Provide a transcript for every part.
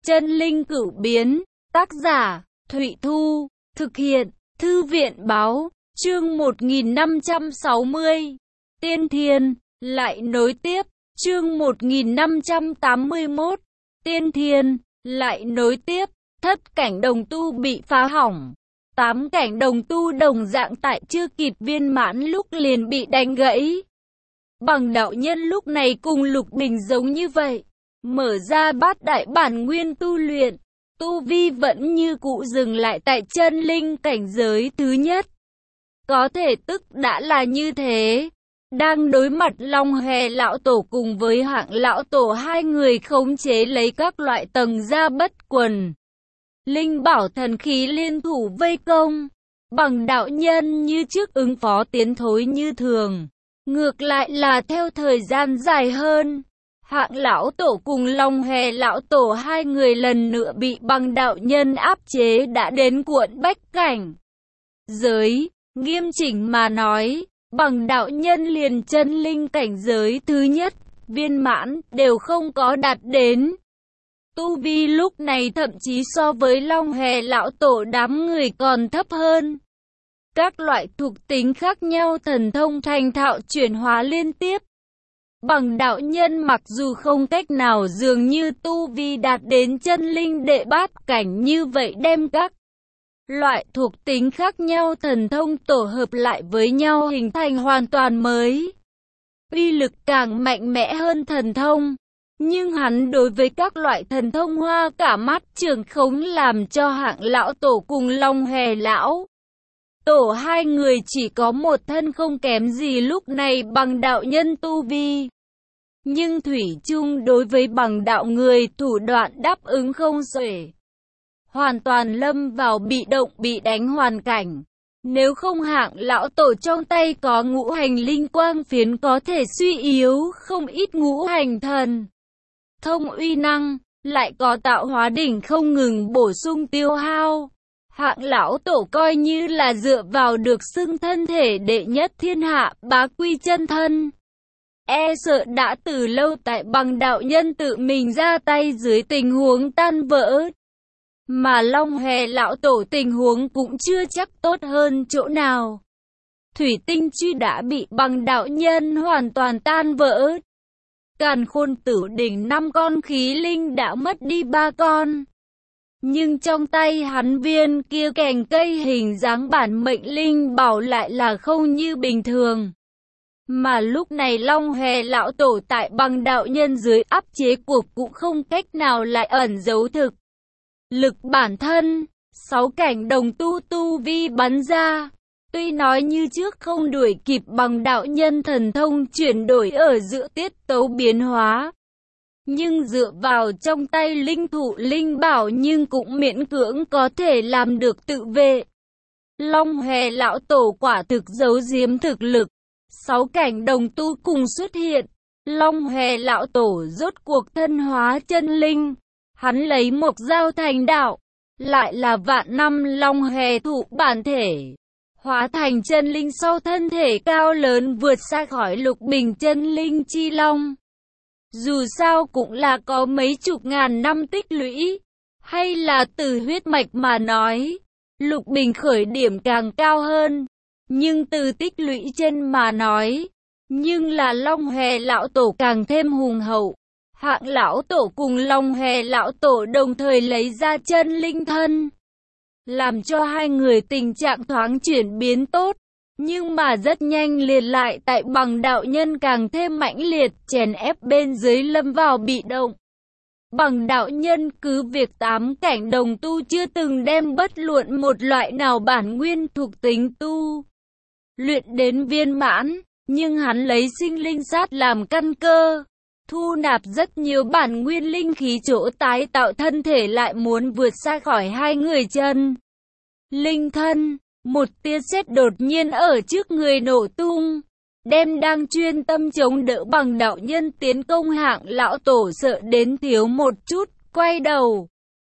Chân linh cửu biến, tác giả, Thụy Thu, thực hiện, Thư viện Báo, chương 1560, Tiên Thiên, lại nối tiếp, chương 1581, Tiên Thiên, lại nối tiếp, thất cảnh đồng tu bị phá hỏng. 8 cảnh đồng tu đồng dạng tại chưa kịp viên mãn lúc liền bị đánh gãy. Bằng đạo nhân lúc này cùng Lục Bình giống như vậy, mở ra bát đại bản nguyên tu luyện, tu vi vẫn như cũ dừng lại tại chân linh cảnh giới thứ nhất. Có thể tức đã là như thế, đang đối mặt Long Hề lão tổ cùng với Hạng lão tổ, hai người khống chế lấy các loại tầng gia bất quần. Linh bảo thần khí liên thủ vây công, bằng đạo nhân như trước ứng phó tiến thối như thường. Ngược lại là theo thời gian dài hơn, Hạng lão tổ cùng Long Hề lão tổ hai người lần nữa bị bằng đạo nhân áp chế đã đến cuộn bách cảnh giới. Nghiêm chỉnh mà nói, bằng đạo nhân liền chân linh cảnh giới thứ nhất, viên mãn, đều không có đạt đến. Tu vi lúc này thậm chí so với Long Hề lão tổ đám người còn thấp hơn. Các loại thuộc tính khác nhau thần thông thành thạo chuyển hóa liên tiếp. Bằng đạo nhân mặc dù không cách nào dường như tu vi đạt đến chân linh đệ bát cảnh như vậy, đem các loại thuộc tính khác nhau thần thông tổ hợp lại với nhau hình thành hoàn toàn mới. Uy lực càng mạnh mẽ hơn thần thông. Nhưng hắn đối với các loại thần thông hoa cả mắt trường khống, làm cho Hạng lão tổ cùng Long Hề lão tổ hai người chỉ có một thân không kém gì lúc này bằng đạo nhân tu vi. Nhưng thủy chung đối với bằng đạo người thủ đoạn đáp ứng không xuể. Hoàn toàn lâm vào bị động bị đánh hoàn cảnh. Nếu không Hạng lão tổ trong tay có ngũ hành linh quang phiến có thể suy yếu không ít ngũ hành thần thông uy năng, lại có tạo hóa đỉnh không ngừng bổ sung tiêu hao. Hạng lão tổ coi như là dựa vào được xưng thân thể đệ nhất thiên hạ, bá quy chân thân. E sợ đã từ lâu tại bằng đạo nhân tự mình ra tay dưới tình huống tan vỡ. Mà Long Hề lão tổ tình huống cũng chưa chắc tốt hơn chỗ nào. Thủy tinh truy đã bị bằng đạo nhân hoàn toàn tan vỡ. Càn Khôn Tử đỉnh 5 con khí linh đã mất đi 3 con. Nhưng trong tay hắn viên kia cành cây hình dáng bản mệnh linh bảo lại là không như bình thường. Mà lúc này Long Hề lão tổ tại bằng đạo nhân dưới áp chế cuộc cũng không cách nào lại ẩn giấu thực lực bản thân. 6 cảnh đồng tu vi bắn ra. Tuy nói như trước không đuổi kịp bằng đạo nhân thần thông chuyển đổi ở giữa tiết tấu biến hóa. Nhưng dựa vào trong tay linh thụ linh bảo nhưng cũng miễn cưỡng có thể làm được tự vệ. Long Hề lão tổ quả thực giấu giếm thực lực. 6 cảnh đồng tu cùng xuất hiện. Long Hề lão tổ rốt cuộc thân hóa chân linh. Hắn lấy mộc dao thành đạo. Lại là vạn năm Long Hề thụ bản thể. Hóa thành chân linh sau thân thể cao lớn vượt xa khỏi Lục Bình chân linh chi long. Dù sao cũng là có mấy chục ngàn năm tích lũy. Hay là từ huyết mạch mà nói, Lục Bình khởi điểm càng cao hơn. Nhưng từ tích lũy trên mà nói, nhưng là Long Hề lão tổ càng thêm hùng hậu. Hạng lão tổ cùng Long Hề lão tổ đồng thời lấy ra chân linh thân, làm cho hai người tình trạng thoáng chuyển biến tốt. Nhưng mà rất nhanh liền lại tại bằng đạo nhân càng thêm mãnh liệt chèn ép bên dưới lâm vào bị động. Bằng đạo nhân cứ việc 8 cảnh đồng tu chưa từng đem bất luận một loại nào bản nguyên thuộc tính tu luyện đến viên mãn, nhưng hắn lấy sinh linh sát làm căn cơ, thu nạp rất nhiều bản nguyên linh khí chỗ tái tạo thân thể lại muốn vượt xa khỏi hai người chân linh thân. Một tia sét đột nhiên ở trước người nổ tung, đem đang chuyên tâm chống đỡ bằng đạo nhân tiến công Hạng lão tổ sợ đến thiếu một chút, quay đầu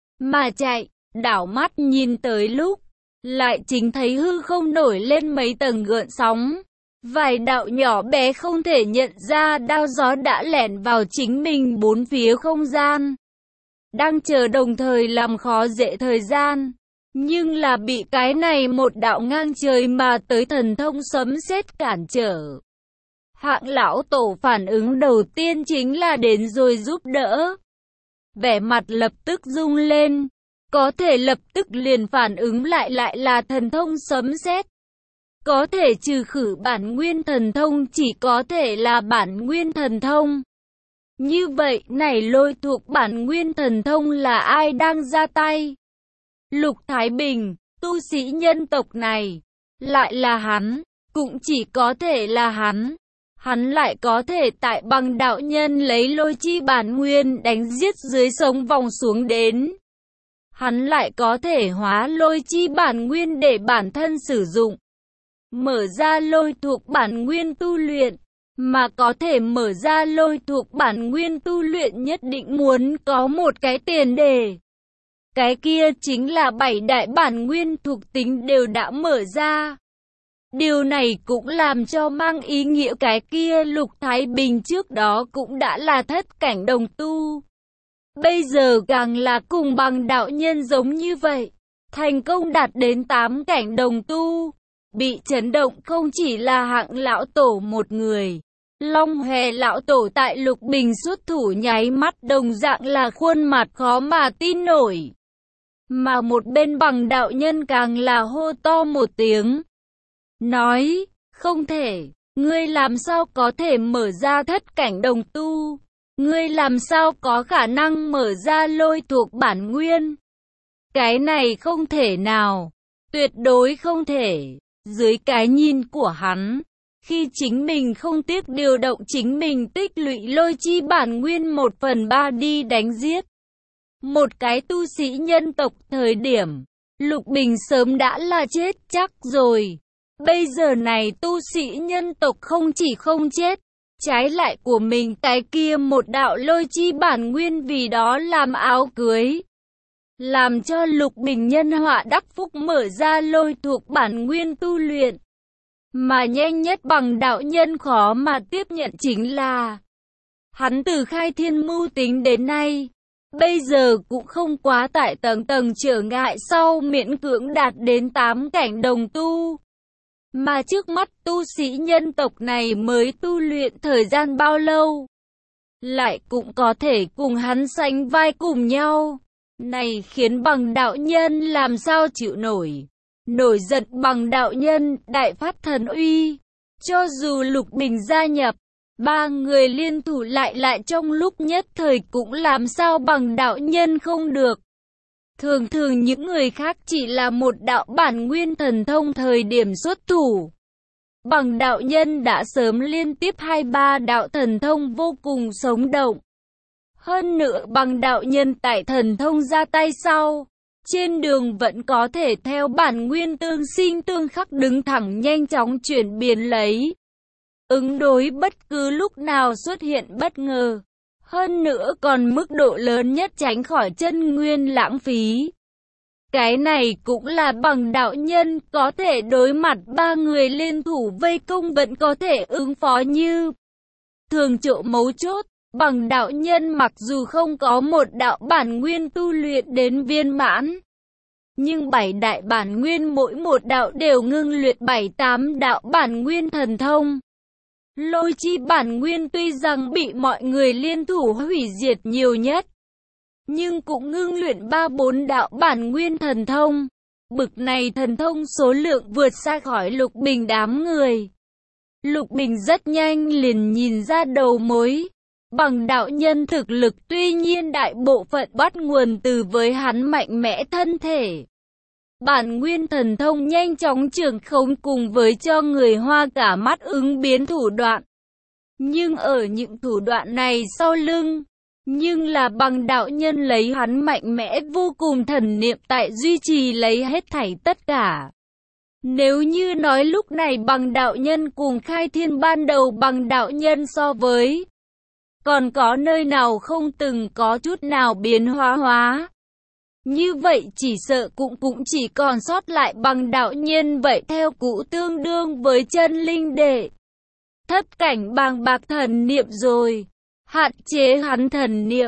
mà chạy. Đảo mắt nhìn tới lúc, lại chính thấy hư không nổi lên mấy tầng gợn sóng. Vài đạo nhỏ bé không thể nhận ra đao gió đã lẻn vào chính mình bốn phía không gian. đang chờ đồng thời làm khó dễ thời gian. Nhưng là bị cái này một đạo ngang trời mà tới thần thông sấm sét cản trở. Hạng lão tổ phản ứng đầu tiên chính là đến rồi giúp đỡ. Vẻ mặt lập tức rung lên, có thể lập tức liền phản ứng lại là thần thông sấm sét. Có thể trừ khử bản nguyên thần thông chỉ có thể là bản nguyên thần thông. Như vậy này lôi thuộc bản nguyên thần thông là ai đang ra tay? Lục Thái Bình, tu sĩ nhân tộc này, lại là hắn, cũng chỉ có thể là hắn. Hắn lại có thể tại bằng đạo nhân lấy lôi chi bản nguyên đánh giết dưới sống vòng xuống đến. Hắn lại có thể hóa lôi chi bản nguyên để bản thân sử dụng. Mở ra lôi thuộc bản nguyên tu luyện, mà có thể mở ra lôi thuộc bản nguyên tu luyện nhất định muốn có một cái tiền đề. Cái kia chính là 7 đại bản nguyên thuộc tính đều đã mở ra. Điều này cũng làm cho mang ý nghĩa cái kia Lục Thái Bình trước đó cũng đã là thất cảnh đồng tu. Bây giờ càng là cùng bằng đạo nhân giống như vậy, thành công đạt đến 8 cảnh đồng tu. Bị chấn động không chỉ là Hạng lão tổ một người. Long Hề lão tổ tại Lục Bình xuất thủ nháy mắt đồng dạng là khuôn mặt khó mà tin nổi. Mà một bên bằng đạo nhân càng là hô to một tiếng. Nói, không thể, ngươi làm sao có thể mở ra thất cảnh đồng tu? Ngươi làm sao có khả năng mở ra lôi thuộc bản nguyên? Cái này không thể nào, tuyệt đối không thể. Dưới cái nhìn của hắn, khi chính mình không tiếc điều động chính mình tích lũy lôi chi bản nguyên 1/3 đi đánh giết một cái tu sĩ nhân tộc thời điểm, Lục Bình sớm đã là chết chắc rồi. Bây giờ này tu sĩ nhân tộc không chỉ không chết, trái lại của mình cái kia một đạo lôi chi bản nguyên vì đó làm áo cưới. Làm cho Lục Bình nhân họa đắc phúc mở ra lôi thuộc bản nguyên tu luyện. Mà nhanh nhất bằng đạo nhân khó mà tiếp nhận chính là hắn từ khai thiên mưu tính đến nay, bây giờ cũng không quá tại tầng trở ngại sau miễn cưỡng đạt đến 8 cảnh đồng tu. Mà trước mắt tu sĩ nhân tộc này mới tu luyện thời gian bao lâu, lại cũng có thể cùng hắn sánh vai cùng nhau. Này khiến bằng đạo nhân làm sao chịu nổi. Nổi giận bằng đạo nhân đại phát thần uy. Cho dù Lục Bình gia nhập, ba người liên thủ lại trong lúc nhất thời cũng làm sao bằng đạo nhân không được. Thường thường những người khác chỉ là một đạo bản nguyên thần thông thời điểm xuất thủ. Bằng đạo nhân đã sớm liên tiếp 2-3 đạo thần thông vô cùng sống động. Hơn nữa bằng đạo nhân tại thần thông ra tay sau, trên đường vẫn có thể theo bản nguyên tương sinh tương khắc đứng thẳng nhanh chóng chuyển biến lấy. Ứng đối bất cứ lúc nào xuất hiện bất ngờ. Hơn nữa còn mức độ lớn nhất tránh khỏi chân nguyên lãng phí. Cái này cũng là bằng đạo nhân có thể đối mặt ba người liên thủ vây công vẫn có thể ứng phó như thường chỗ mấu chốt. Bằng đạo nhân mặc dù không có một đạo bản nguyên tu luyện đến viên mãn, nhưng 7 đại bản nguyên mỗi một đạo đều ngưng luyện 7-8 đạo bản nguyên thần thông. Lôi chi bản nguyên tuy rằng bị mọi người liên thủ hủy diệt nhiều nhất, nhưng cũng ngưng luyện 3-4 đạo bản nguyên thần thông. Bực này thần thông số lượng vượt xa khỏi Lục Bình đám người. Lục Bình rất nhanh liền nhìn ra đầu mối. Bằng đạo nhân thực lực tuy nhiên đại bộ phận bắt nguồn từ với hắn mạnh mẽ thân thể. Bản nguyên thần thông nhanh chóng trưởng khống cùng với cho người Hoa cả mắt ứng biến thủ đoạn. Nhưng ở những thủ đoạn này sau lưng, nhưng là bằng đạo nhân lấy hắn mạnh mẽ vô cùng thần niệm tại duy trì lấy hết thảy tất cả. Nếu như nói lúc này bằng đạo nhân cùng khai thiên ban đầu bằng đạo nhân so với, còn có nơi nào không từng có chút nào biến hóa. Như vậy chỉ sợ cũng chỉ còn sót lại bằng đạo nhân vậy theo cụ tương đương với chân linh đệ. Thất cảnh bàng bạc thần niệm rồi, hạn chế hắn thần niệm,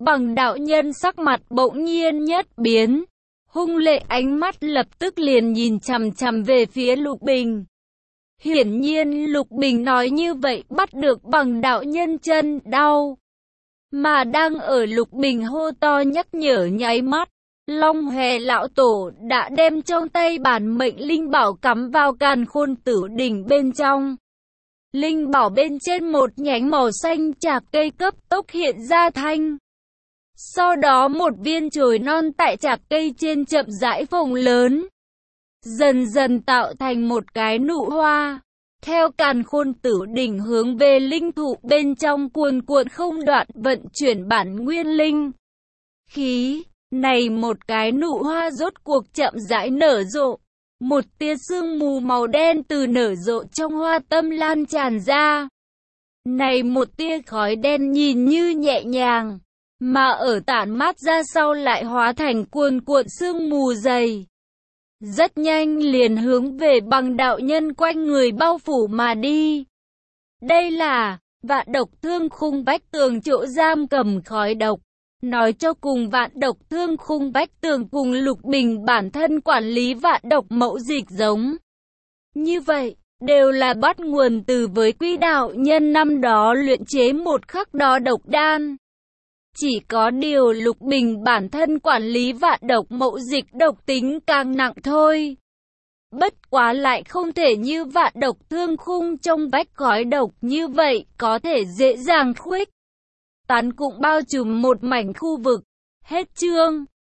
Bằng đạo nhân sắc mặt bỗng nhiên nhất biến, hung lệ ánh mắt lập tức liền nhìn chằm chằm về phía Lục Bình. Hiển nhiên Lục Bình nói như vậy bắt được Bằng đạo nhân chân đau. Mà đang ở Lục Bình hô to nhắc nhở nháy mắt, Long Hòe lão tổ đã đem trong tay bản mệnh linh bảo cắm vào Càn Khôn Tử đỉnh bên trong. Linh bảo bên trên một nhánh màu xanh chạc cây cấp tốc hiện ra thanh. Sau đó một viên chồi non tại chạc cây trên chậm rãi phồng lớn, dần dần tạo thành một cái nụ hoa. Theo Càn Khôn Tử đỉnh hướng về linh thụ bên trong cuồn cuộn không đoạn vận chuyển bản nguyên linh khí. Này một cái nụ hoa rốt cuộc chậm rãi nở rộ. Một tia sương mù màu đen từ nở rộ trong hoa tâm lan tràn ra. Này một tia khói đen nhìn như nhẹ nhàng, mà ở tản mát ra sau lại hóa thành cuồn cuộn sương mù dày. Rất nhanh liền hướng về Bằng đạo nhân quanh người bao phủ mà đi. Đây là Vạn Độc Thương Khung Bách Tường chỗ giam cầm khói độc. Nói cho cùng Vạn Độc Thương Khung Bách Tường cùng Lục Bình bản thân quản lý vạn độc mẫu dịch giống. Như vậy, đều là bắt nguồn từ với Quý đạo nhân năm đó luyện chế một khắc đó độc đan. Chỉ có điều Lục Bình bản thân quản lý vạn độc mẫu dịch độc tính càng nặng thôi. Bất quá lại không thể như Vạn Độc Thương Khung trong vách khói độc như vậy có thể dễ dàng khuếch tán cũng bao trùm một mảnh khu vực. Hết chương.